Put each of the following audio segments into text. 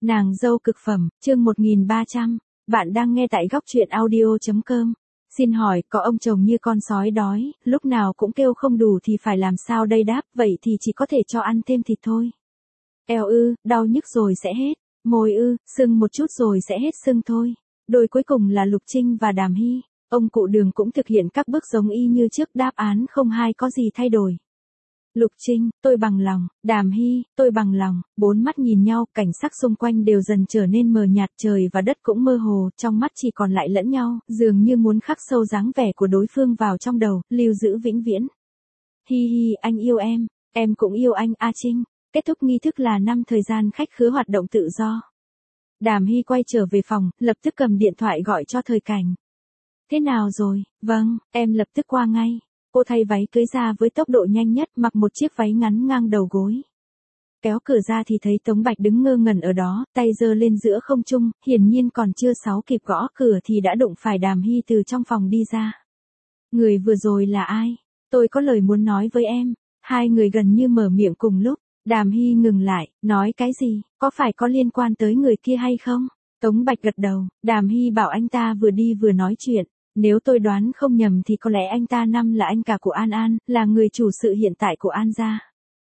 Nàng dâu cực phẩm, chương 1300. Bạn đang nghe tại góc truyện audio.com. Xin hỏi, có ông chồng như con sói đói, lúc nào cũng kêu không đủ thì phải làm sao đây đáp, vậy thì chỉ có thể cho ăn thêm thịt thôi. Eo ư, đau nhức rồi sẽ hết. Môi ư, sưng một chút rồi sẽ hết sưng thôi. Đôi cuối cùng là Lục Trinh và Đàm Hy. Ông cụ Đường cũng thực hiện các bước giống y như trước, đáp án không hai có gì thay đổi. Lục Trinh, tôi bằng lòng. Đàm Hy, tôi bằng lòng. Bốn mắt nhìn nhau, cảnh sắc xung quanh đều dần trở nên mờ nhạt, trời và đất cũng mơ hồ, trong mắt chỉ còn lại lẫn nhau, dường như muốn khắc sâu dáng vẻ của đối phương vào trong đầu, lưu giữ vĩnh viễn. Hi hi, anh yêu em cũng yêu anh A Trinh. Kết thúc nghi thức là năm thời gian khách khứa hoạt động tự do. Đàm Hy quay trở về phòng, lập tức cầm điện thoại gọi cho Thời Cảnh. Thế nào rồi? Vâng, em lập tức qua ngay. Cô thay váy cưới ra với tốc độ nhanh nhất, mặc một chiếc váy ngắn ngang đầu gối. Kéo cửa ra thì thấy Tống Bạch đứng ngơ ngẩn ở đó, tay giơ lên giữa không trung, hiển nhiên còn chưa sáu kịp gõ cửa thì đã đụng phải Đàm Hy từ trong phòng đi ra. Người vừa rồi là ai? Tôi có lời muốn nói với em. Hai người gần như mở miệng cùng lúc. Đàm Hy ngừng lại, nói cái gì, có phải có liên quan tới người kia hay không? Tống Bạch gật đầu, Đàm Hy bảo anh ta vừa đi vừa nói chuyện. Nếu tôi đoán không nhầm thì có lẽ anh ta năm là anh cả của An An, là người chủ sự hiện tại của An gia.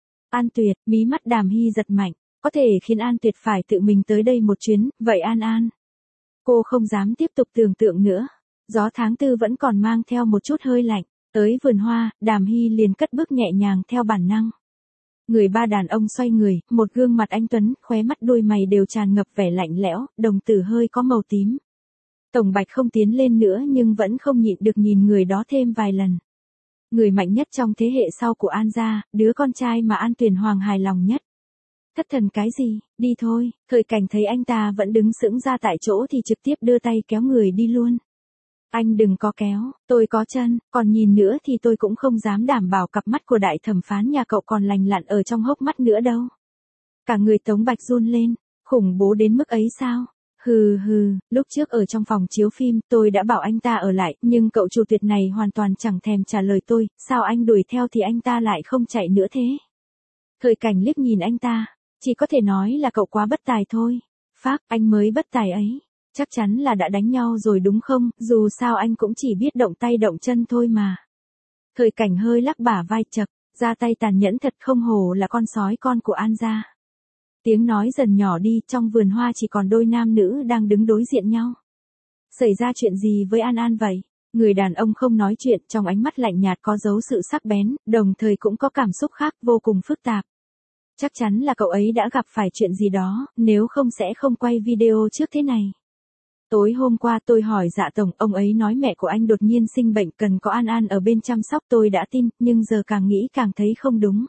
An Tuyệt, mí mắt Đàm Hy giật mạnh, có thể khiến An Tuyệt phải tự mình tới đây một chuyến, vậy An An. Cô không dám tiếp tục tưởng tượng nữa. Gió tháng tư vẫn còn mang theo một chút hơi lạnh, tới vườn hoa, Đàm Hy liền cất bước nhẹ nhàng theo bản năng. Người ba đàn ông xoay người, một gương mặt anh tuấn, khóe mắt đôi mày đều tràn ngập vẻ lạnh lẽo, đồng tử hơi có màu tím. Tổng Bạch không tiến lên nữa nhưng vẫn không nhịn được nhìn người đó thêm vài lần. Người mạnh nhất trong thế hệ sau của An gia, đứa con trai mà An Tuyền Hoàng hài lòng nhất. Thất thần cái gì, đi thôi. Thời Cảnh thấy anh ta vẫn đứng sững ra tại chỗ thì trực tiếp đưa tay kéo người đi luôn. Anh đừng có kéo, tôi có chân, còn nhìn nữa thì tôi cũng không dám đảm bảo cặp mắt của đại thẩm phán nhà cậu còn lành lặn ở trong hốc mắt nữa đâu. Cả người Tống Bạch run lên, khủng bố đến mức ấy sao? Hừ, lúc trước ở trong phòng chiếu phim, tôi đã bảo anh ta ở lại, nhưng cậu chủ tuyệt này hoàn toàn chẳng thèm trả lời tôi, sao anh đuổi theo thì anh ta lại không chạy nữa thế? Thời Cảnh liếc nhìn anh ta, chỉ có thể nói là cậu quá bất tài thôi. Phác, anh mới bất tài ấy. Chắc chắn là đã đánh nhau rồi đúng không, dù sao anh cũng chỉ biết động tay động chân thôi mà. Thời Cảnh hơi lắc bả vai chậc, ra tay tàn nhẫn thật, không hổ là con sói con của An gia. Tiếng nói dần nhỏ đi, trong vườn hoa chỉ còn đôi nam nữ đang đứng đối diện nhau. Xảy ra chuyện gì với An An vậy? Người đàn ông không nói chuyện, trong ánh mắt lạnh nhạt có dấu sự sắc bén, đồng thời cũng có cảm xúc khác vô cùng phức tạp. Chắc chắn là cậu ấy đã gặp phải chuyện gì đó, nếu không sẽ không quay video trước thế này. Tối hôm qua tôi hỏi Dạ Tổng, ông ấy nói mẹ của anh đột nhiên sinh bệnh, cần có An An ở bên chăm sóc, tôi đã tin, nhưng giờ càng nghĩ càng thấy không đúng.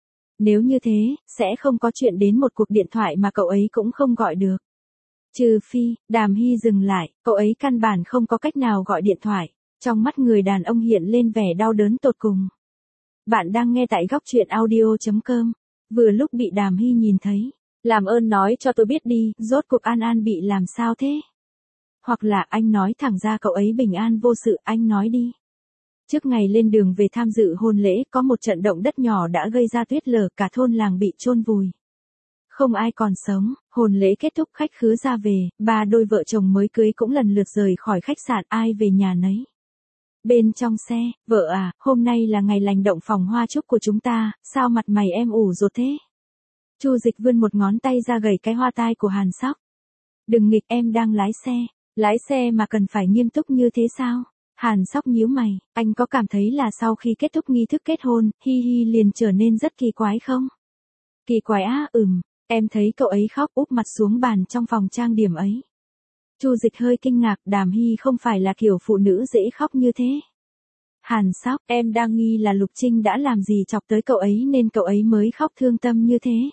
Nếu như thế, sẽ không có chuyện đến một cuộc điện thoại mà cậu ấy cũng không gọi được. Trừ phi, Đàm Hy dừng lại, cậu ấy căn bản không có cách nào gọi điện thoại. Trong mắt người đàn ông hiện lên vẻ đau đớn tột cùng. Bạn đang nghe tại góc truyện audio.com. Vừa lúc bị Đàm Hy nhìn thấy. Làm ơn nói cho tôi biết đi, rốt cuộc An An bị làm sao thế? Hoặc là anh nói thẳng ra cậu ấy bình an vô sự, anh nói đi. Trước ngày lên đường về tham dự hôn lễ, có một trận động đất nhỏ đã gây ra tuyết lở, cả thôn làng bị chôn vùi. Không ai còn sống, hôn lễ kết thúc khách khứa ra về, ba đôi vợ chồng mới cưới cũng lần lượt rời khỏi khách sạn, ai về nhà nấy. Bên trong xe, vợ à, hôm nay là ngày lành động phòng hoa chúc của chúng ta, sao mặt mày em ủ rột thế? Chu Dịch vươn một ngón tay ra gẩy cái hoa tai của Hàn Sóc. Đừng nghịch, em đang lái xe mà cần phải nghiêm túc như thế sao? Hàn Sóc nhíu mày, anh có cảm thấy là sau khi kết thúc nghi thức kết hôn, Hi Hi liền trở nên rất kỳ quái không? Kỳ quái á, em thấy cậu ấy khóc úp mặt xuống bàn trong phòng trang điểm ấy. Chu Dịch hơi kinh ngạc, Đàm Hy không phải là kiểu phụ nữ dễ khóc như thế. Hàn Sóc, em đang nghi là Lục Trinh đã làm gì chọc tới cậu ấy nên cậu ấy mới khóc thương tâm như thế.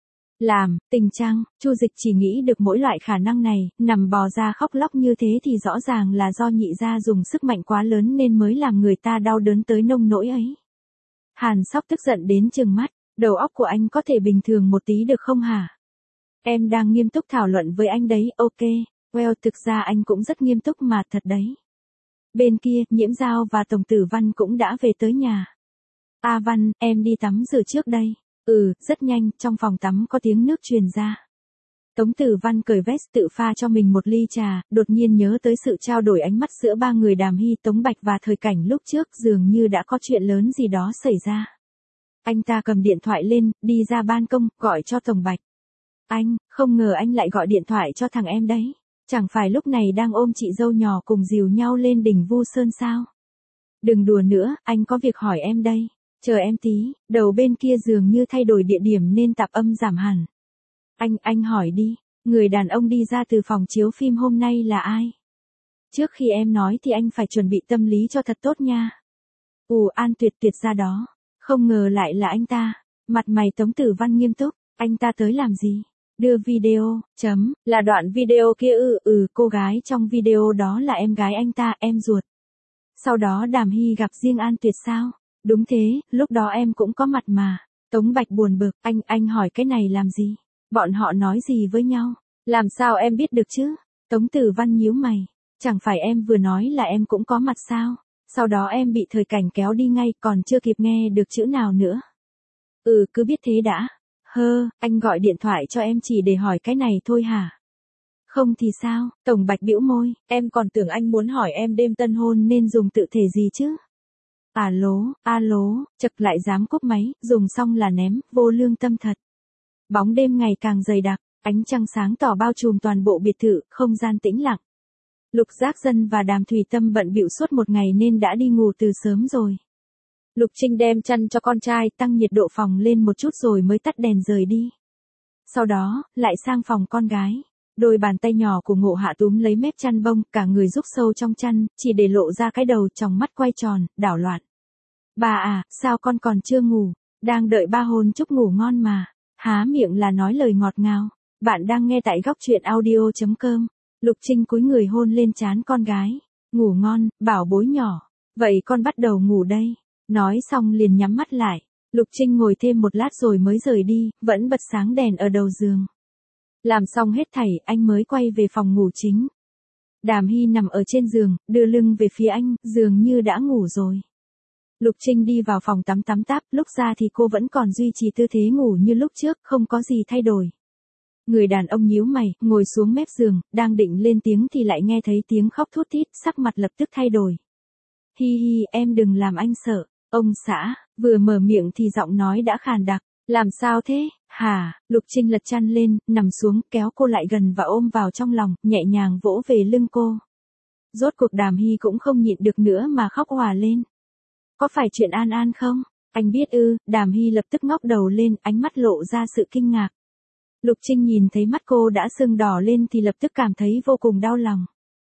Tình chăng, Chu Dịch chỉ nghĩ được mỗi loại khả năng này, nằm bò ra khóc lóc như thế thì rõ ràng là do nhị gia dùng sức mạnh quá lớn nên mới làm người ta đau đớn tới nông nỗi ấy. Hàn Sóc tức giận đến trừng mắt, đầu óc của anh có thể bình thường một tí được không hả? Em đang nghiêm túc thảo luận với anh đấy, ok, well thực ra anh cũng rất nghiêm túc mà thật đấy. Bên kia, Nhiễm Giao và Tổng Tử Văn cũng đã về tới nhà. A Văn, em đi tắm rửa trước đây. Rất nhanh, trong phòng tắm có tiếng nước truyền ra. Tống Tử Văn cởi vest tự pha cho mình một ly trà, đột nhiên nhớ tới sự trao đổi ánh mắt giữa ba người Đàm Hy, Tống Bạch và Thời Cảnh lúc trước, dường như đã có chuyện lớn gì đó xảy ra. Anh ta cầm điện thoại lên, đi ra ban công, gọi cho Tổng Bạch. Anh, không ngờ anh lại gọi điện thoại cho thằng em đấy. Chẳng phải lúc này đang ôm chị dâu nhỏ cùng dìu nhau lên đỉnh Vu Sơn sao? Đừng đùa nữa, anh có việc hỏi em đây. Chờ em tí, đầu bên kia dường như thay đổi địa điểm nên tạp âm giảm hẳn. Anh hỏi đi, người đàn ông đi ra từ phòng chiếu phim hôm nay là ai? Trước khi em nói thì anh phải chuẩn bị tâm lý cho thật tốt nha. An Tuyệt Tuyệt ra đó, không ngờ lại là anh ta. Mặt mày Tống Tử Văn nghiêm túc, anh ta tới làm gì? Đưa video, là đoạn video kia cô gái trong video đó là em gái anh ta, em ruột. Sau đó Đàm Hy gặp riêng An Tuyệt sao? Đúng thế, lúc đó em cũng có mặt mà. Tống Bạch buồn bực, anh hỏi cái này làm gì? Bọn họ nói gì với nhau? Làm sao em biết được chứ? Tống Tử Văn nhíu mày, chẳng phải em vừa nói là em cũng có mặt sao? Sau đó em bị Thời Cảnh kéo đi ngay, còn chưa kịp nghe được chữ nào nữa. Cứ biết thế đã. Anh gọi điện thoại cho em chỉ để hỏi cái này thôi hả? Không thì sao? Tổng Bạch bĩu môi, em còn tưởng anh muốn hỏi em đêm tân hôn nên dùng tự thể gì chứ? Alo, chật lại dám cúp máy, dùng xong là ném, vô lương tâm thật. Bóng đêm ngày càng dày đặc, ánh trăng sáng tỏ bao trùm toàn bộ biệt thự, không gian tĩnh lặng. Lục Giác Dân và Đàm Thùy Tâm bận bịu suốt một ngày nên đã đi ngủ từ sớm rồi. Lục Trinh đem chăn cho con trai, tăng nhiệt độ phòng lên một chút rồi mới tắt đèn rời đi. Sau đó, lại sang phòng con gái. Đôi bàn tay nhỏ của Ngộ Hạ túm lấy mép chăn bông, cả người rúc sâu trong chăn, chỉ để lộ ra cái đầu, tròng mắt quay tròn, đảo loạn. Bà à, sao con còn chưa ngủ? Đang đợi ba hôn chúc ngủ ngon mà. Há miệng là nói lời ngọt ngào. Bạn đang nghe tại góc truyện audio.com. Lục Trinh cúi người hôn lên trán con gái. Ngủ ngon, bảo bối nhỏ. Vậy con bắt đầu ngủ đây. Nói xong liền nhắm mắt lại. Lục Trinh ngồi thêm một lát rồi mới rời đi, vẫn bật sáng đèn ở đầu giường. Làm xong hết thảy, anh mới quay về phòng ngủ chính. Đàm Hy nằm ở trên giường, đưa lưng về phía anh, dường như đã ngủ rồi. Lục Trinh đi vào phòng tắm táp, lúc ra thì cô vẫn còn duy trì tư thế ngủ như lúc trước, không có gì thay đổi. Người đàn ông nhíu mày, ngồi xuống mép giường, đang định lên tiếng thì lại nghe thấy tiếng khóc thút thít, sắc mặt lập tức thay đổi. Hi, em đừng làm anh sợ. Ông xã, vừa mở miệng thì giọng nói đã khàn đặc. Làm sao thế, hả? Lục Trinh lật chăn lên, nằm xuống, kéo cô lại gần và ôm vào trong lòng, nhẹ nhàng vỗ về lưng cô. Rốt cuộc Đàm Hy cũng không nhịn được nữa mà khóc òa lên. Có phải chuyện An không? Anh biết Đàm Hy lập tức ngóc đầu lên, ánh mắt lộ ra sự kinh ngạc. Lục Trinh nhìn thấy mắt cô đã sưng đỏ lên thì lập tức cảm thấy vô cùng đau lòng.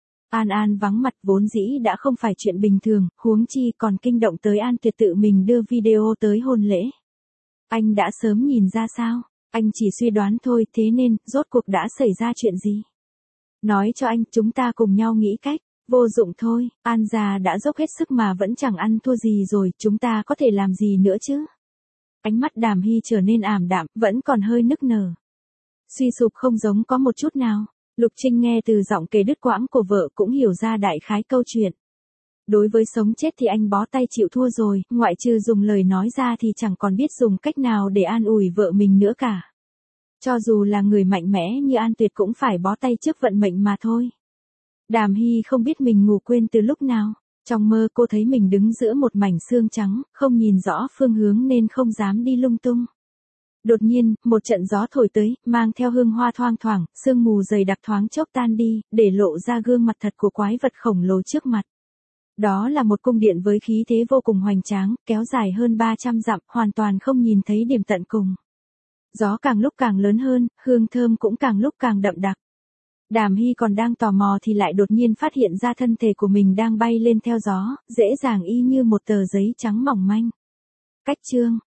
An vắng mặt vốn dĩ đã không phải chuyện bình thường, huống chi còn kinh động tới An Tuyệt tự mình đưa video tới hôn lễ. Anh đã sớm nhìn ra sao? Anh chỉ suy đoán thôi, thế nên, rốt cuộc đã xảy ra chuyện gì? Nói cho anh, chúng ta cùng nhau nghĩ cách. Vô dụng thôi, An già đã dốc hết sức mà vẫn chẳng ăn thua gì rồi, chúng ta có thể làm gì nữa chứ? Ánh mắt Đàm Hy trở nên ảm đạm, vẫn còn hơi nức nở. Suy sụp không giống có một chút nào. Lục Trinh nghe từ giọng kể đứt quãng của vợ cũng hiểu ra đại khái câu chuyện. Đối với sống chết thì anh bó tay chịu thua rồi, ngoại trừ dùng lời nói ra thì chẳng còn biết dùng cách nào để an ủi vợ mình nữa cả. Cho dù là người mạnh mẽ như An Tuyệt cũng phải bó tay trước vận mệnh mà thôi. Đàm Hy không biết mình ngủ quên từ lúc nào. Trong mơ cô thấy mình đứng giữa một mảnh xương trắng, không nhìn rõ phương hướng nên không dám đi lung tung. Đột nhiên, một trận gió thổi tới, mang theo hương hoa thoang thoảng, sương mù dày đặc thoáng chốc tan đi, để lộ ra gương mặt thật của quái vật khổng lồ trước mặt. Đó là một cung điện với khí thế vô cùng hoành tráng, kéo dài hơn 300 dặm, hoàn toàn không nhìn thấy điểm tận cùng. Gió càng lúc càng lớn hơn, hương thơm cũng càng lúc càng đậm đặc. Đàm Hy còn đang tò mò thì lại đột nhiên phát hiện ra thân thể của mình đang bay lên theo gió, dễ dàng y như một tờ giấy trắng mỏng manh. Cách chương